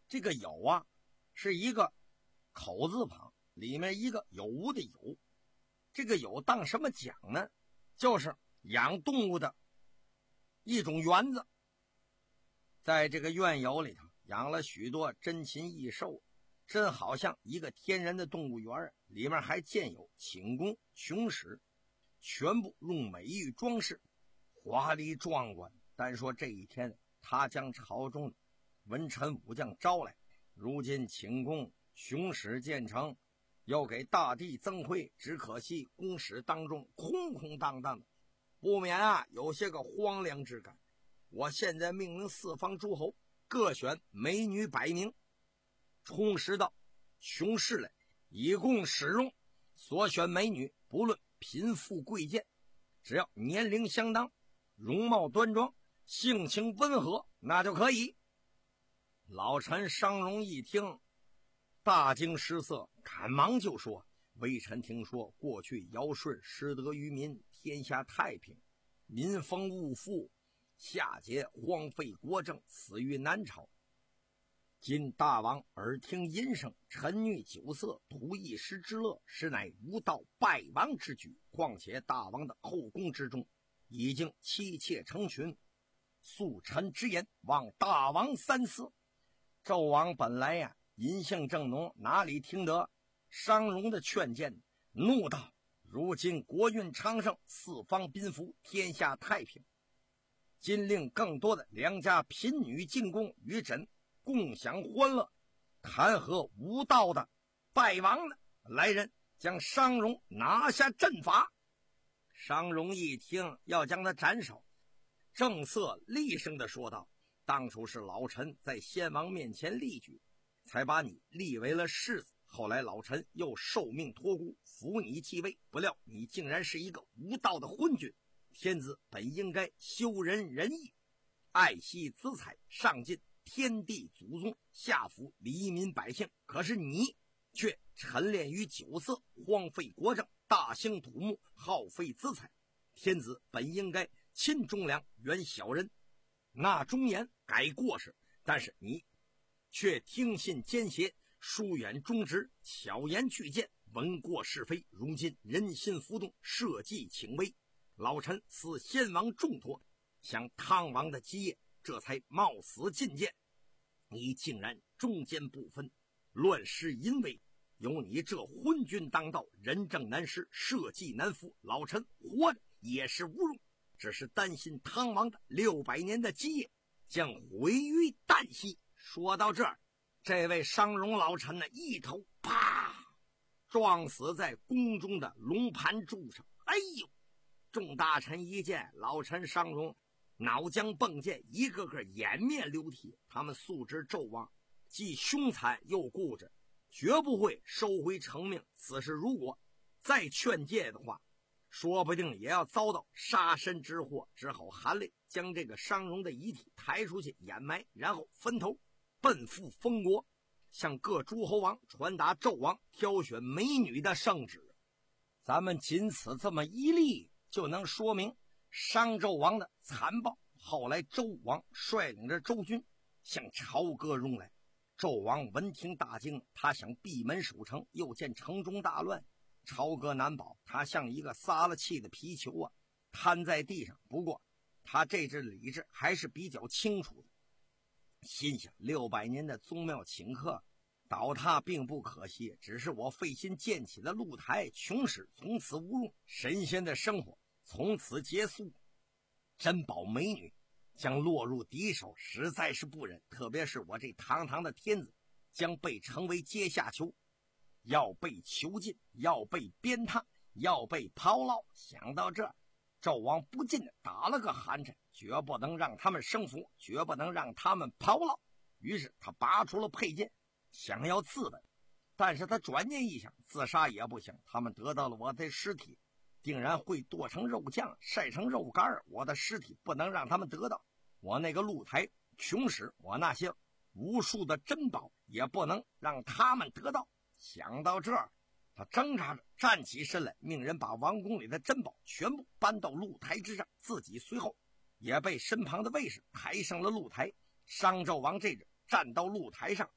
这个有啊是一个口字旁，里面一个有无的有。这个有当什么讲呢？就是养动物的一种园子。在这个院游里头养了许多珍禽异兽，真好像一个天然的动物园，里面还建有寝宫、琼室，全部用美玉装饰，华丽壮观。单说这一天，他将朝中的文臣武将招来，如今寝宫、琼室建成，又给大地增辉，只可惜宫室当中空空荡荡的，不免啊有些个荒凉之感。我现在命令四方诸侯各选美女百名，充实到琼室来，以供使用。所选美女不论贫富贵贱，只要年龄相当，容貌端庄，性情温和，那就可以。老臣商容一听，大惊失色，赶忙就说：微臣听说过去尧舜施德于民，天下太平，民丰物富，夏桀荒废国政，死于南朝。今大王耳听淫声，沉溺酒色，图一时之乐，实乃无道败亡之举。况且大王的后宫之中已经妻妾成群，素臣之言，望大王三思。纣王本来呀淫性正浓，哪里听得商容的劝谏，怒道：如今国运昌盛，四方宾服，天下太平，今令更多的良家贫女进宫与朕共享欢乐，谈何无道的败亡呢？来人，将商容拿下阵法。商容一听要将他斩首，正色厉声地说道：当初是老臣在先王面前力举，才把你立为了世子，后来老臣又受命托孤，扶你继位，不料你竟然是一个无道的昏君。天子本应该修仁仁义，爱惜资财，上进天地祖宗，下抚黎民百姓，可是你却沉湎于酒色，荒废国政，大兴土木，耗费资财。天子本应该亲忠良，远小人，纳忠言，改过失，但是你却听信奸邪，疏远忠直，巧言拒谏，闻过是非。如今人心浮动，社稷请危，老臣似先王重托，想汤王的基业，这才冒死进谏。你竟然忠奸不分，乱世淫威，有你这昏君当道，仁政难施，社稷难扶，老臣活着也是无用，只是担心汤王的六百年的基业将毁于旦夕。说到这儿，这位商容老臣呢，一头啪撞死在宫中的龙盘柱上。哎呦！众大臣一见老臣商容脑浆迸溅，一个个掩面流涕。他们素知纣王既凶残又固执，绝不会收回成命。此时如果再劝诫的话，说不定也要遭到杀身之祸，只好含泪将这个商容的遗体抬出去掩埋，然后分头奔赴封国，向各诸侯王传达纣王挑选美女的圣旨。咱们仅此这么一例，就能说明商纣王的残暴。后来周武王率领着周军向朝歌拥来，纣王闻听大惊，他想闭门守城，又见城中大乱，朝歌难保，他像一个撒了气的皮球啊，瘫在地上。不过他这只理智还是比较清楚的，心想六百年的宗庙请客倒塌并不可惜，只是我费心建起的露台，琼室从此无用，神仙的生活从此结束，珍宝美女将落入敌手，实在是不忍。特别是我这堂堂的天子将被称为阶下囚，要被囚禁，要被鞭挞，要被抛牢。想到这，纣王不禁的打了个寒颤，绝不能让他们生服，绝不能让他们抛牢。于是他拔出了佩剑，想要自刎，但是他转念一想，自杀也不行，他们得到了我的尸体，定然会剁成肉酱，晒成肉干，我的尸体不能让他们得到，我那个露台、琼室，我那些无数的珍宝也不能让他们得到。想到这儿，他挣扎着站起身来，命人把王宫里的珍宝全部搬到露台之上，自己随后也被身旁的卫士抬上了露台。商纣王这着站到露台上，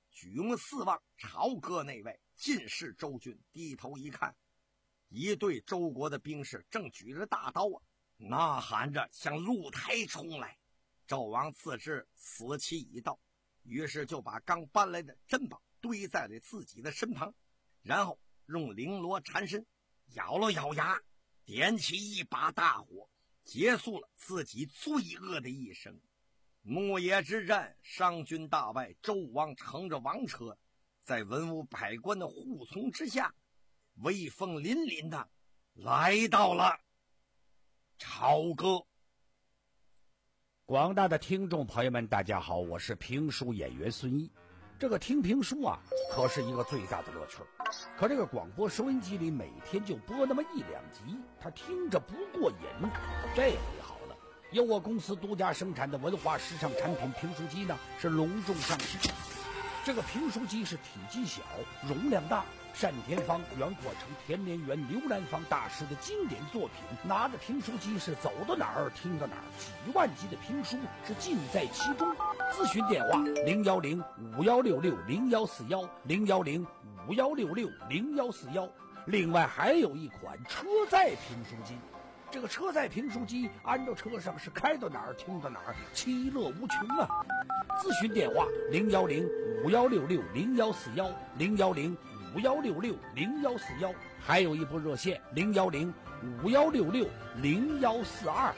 举目四望，朝歌那位进士周军低头一看，一队周国的兵士正举着大刀啊，呐喊着向露台冲来。纣王自知死期已到，于是就把刚搬来的珍宝堆在了自己的身旁，然后用绫罗缠身，咬了咬牙，点起一把大火，结束了自己罪恶的一生。牧野之战，商军大败，周武王乘着王车，在文武百官的护从之下，威风凛凛的来到了朝歌。 广大的听众朋友们，大家好，我是评书演员孙一。这个听评书啊，可是一个最大的乐趣。可这个广播收音机里每天就播那么一两集，他听着不过瘾。这回好了，由我公司独家生产的文化时尚产品评书机呢，是隆重上市。这个评书机是体积小，容量大，单田芳、袁阔成、田连元、刘兰芳大师的经典作品，拿着评书机是走到哪儿听到哪儿，几万集的评书是尽在其中。咨询电话零幺零五幺六六零幺四幺零幺零五幺六六零幺四幺。另外还有一款车载评书机，这个车载评书机安到车上是开到哪儿听到哪儿，其乐无穷啊！咨询电话零幺零五幺六六零幺四幺零幺零五幺六六零幺四幺，还有一部热线零幺零五幺六六零幺四二。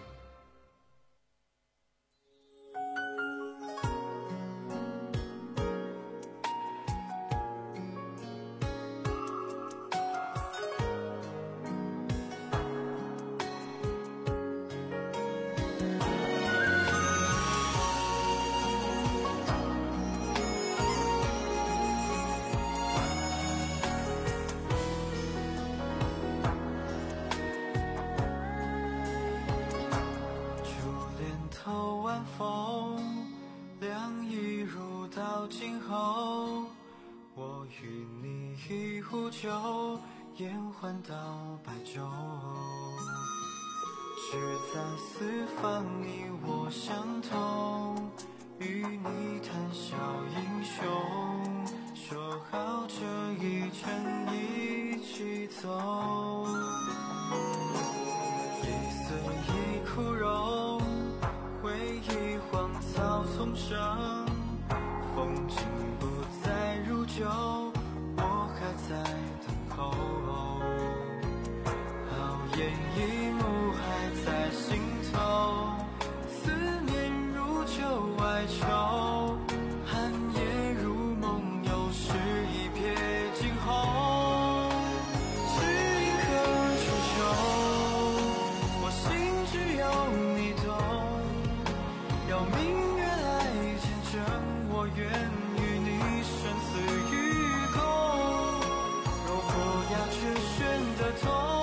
延缓到白昼，只在四方你我相同，与你谈笑英雄，说好这一程一起走。一岁一枯荣，回忆荒草丛生，风景不再如旧，我还在等候。好烟一幕还在心头，思念如旧哀愁，寒夜如梦，又是一瞥惊鸿。是银河出岫，我心只有你懂，要明月来见证，我愿与你生死与共。若果要却选得痛，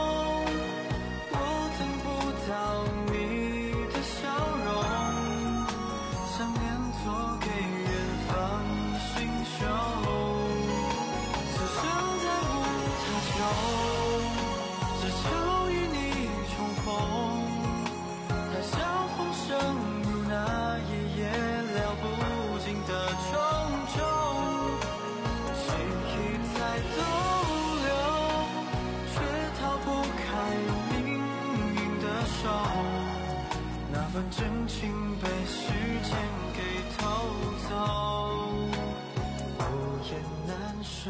那份真情被时间给偷走，无言难收。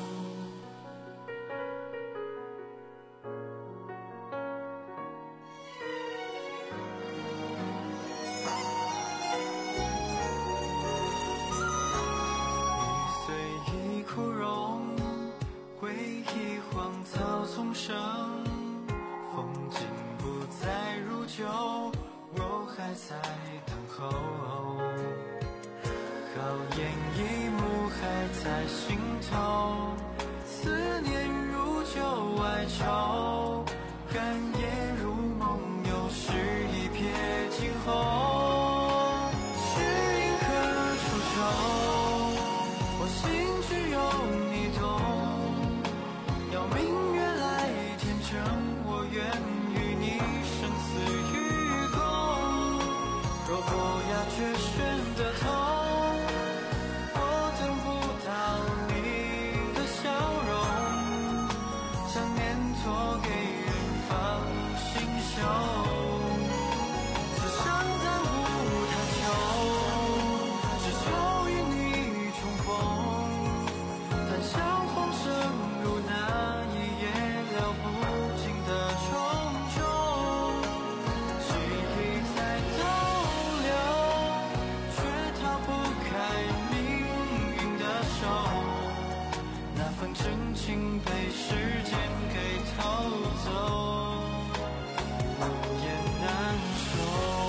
一岁一枯荣，回忆荒草丛生，风景不再如旧，我还在等候。好烟一幕还在心头，思念如旧哀愁，寒夜如梦，又是一瞥惊鸿。是银河出岫，我心只有你懂，要明月来填证，我愿与你生死与共。若果要却选得痛，我等情被时间给偷走，无言难收。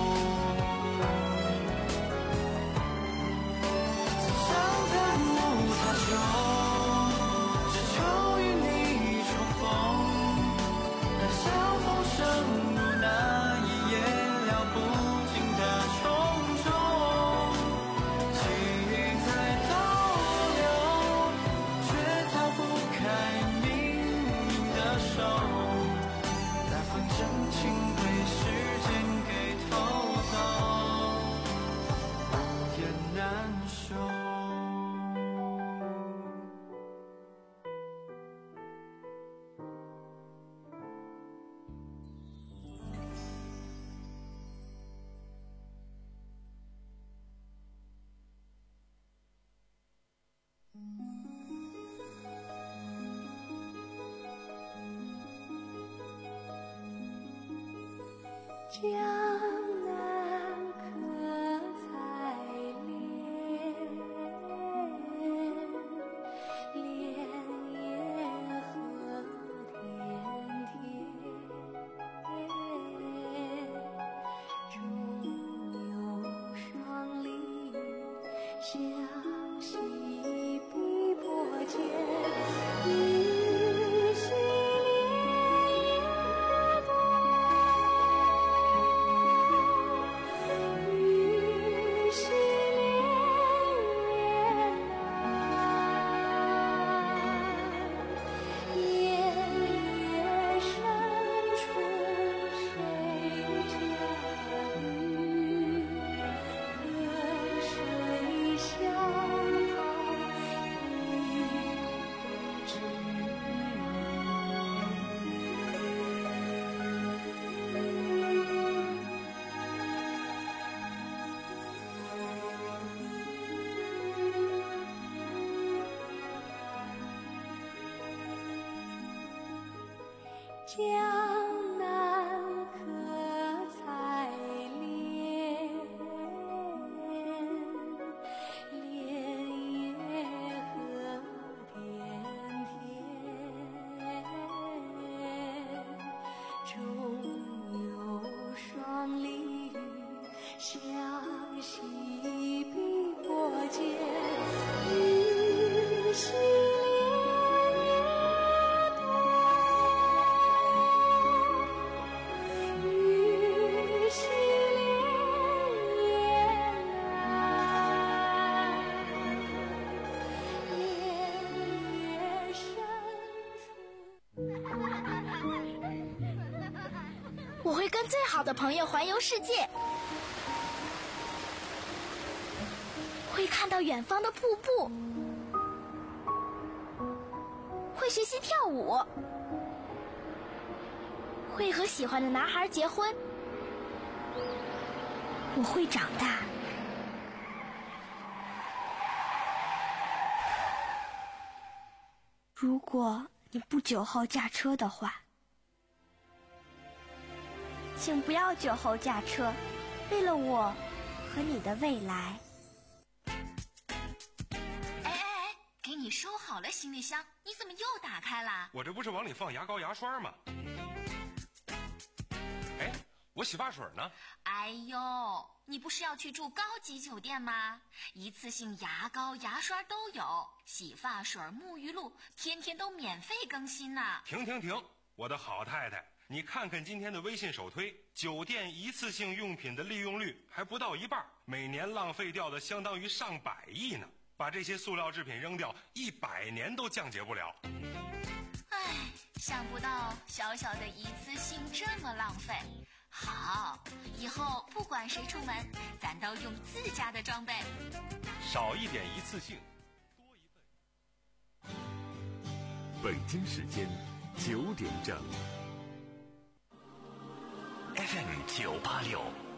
自相谈无他求，只求与你重逢。但相逢生如那一夜了不尽的重重，记忆在倒流，却逃不开命运的手。那份真情被时间给偷走，无言难收。 江南可采莲，莲叶何田田，中有双鲤鱼，相系碧波间。雨细莲叶多，雨细莲叶难，莲叶深处谁家雨？可谁相讨一不知？江南可采莲，莲叶何田田，中有双鲤鱼，相系碧波间。雨细莲叶多，雨细莲叶难，莲叶深处。 我会跟最好的朋友环游世界，会看到远方的瀑布，会学习跳舞，会和喜欢的男孩结婚。我会长大。 如果你不酒后驾车的话，请不要酒后驾车，为了我和你的未来。 哎哎哎，给你收好了行李箱，你怎么又打开了？ 我这不是往里放牙膏牙刷吗？哎，我洗发水呢？ 哎呦，你不是要去住高级酒店吗？一次性牙膏牙刷都有，洗发水沐浴露天天都免费更新呢。 停停停，我的好太太，你看看今天的微信首推，酒店一次性用品的利用率还不到一半，每年浪费掉的相当于上百亿呢。把这些塑料制品扔掉，一百年都降解不了。 唉，想不到小小的一次性这么浪费。好，以后不管谁出门，咱都用自家的装备， 少一点一次性，多一份。北京时间九点整。 F M 九八六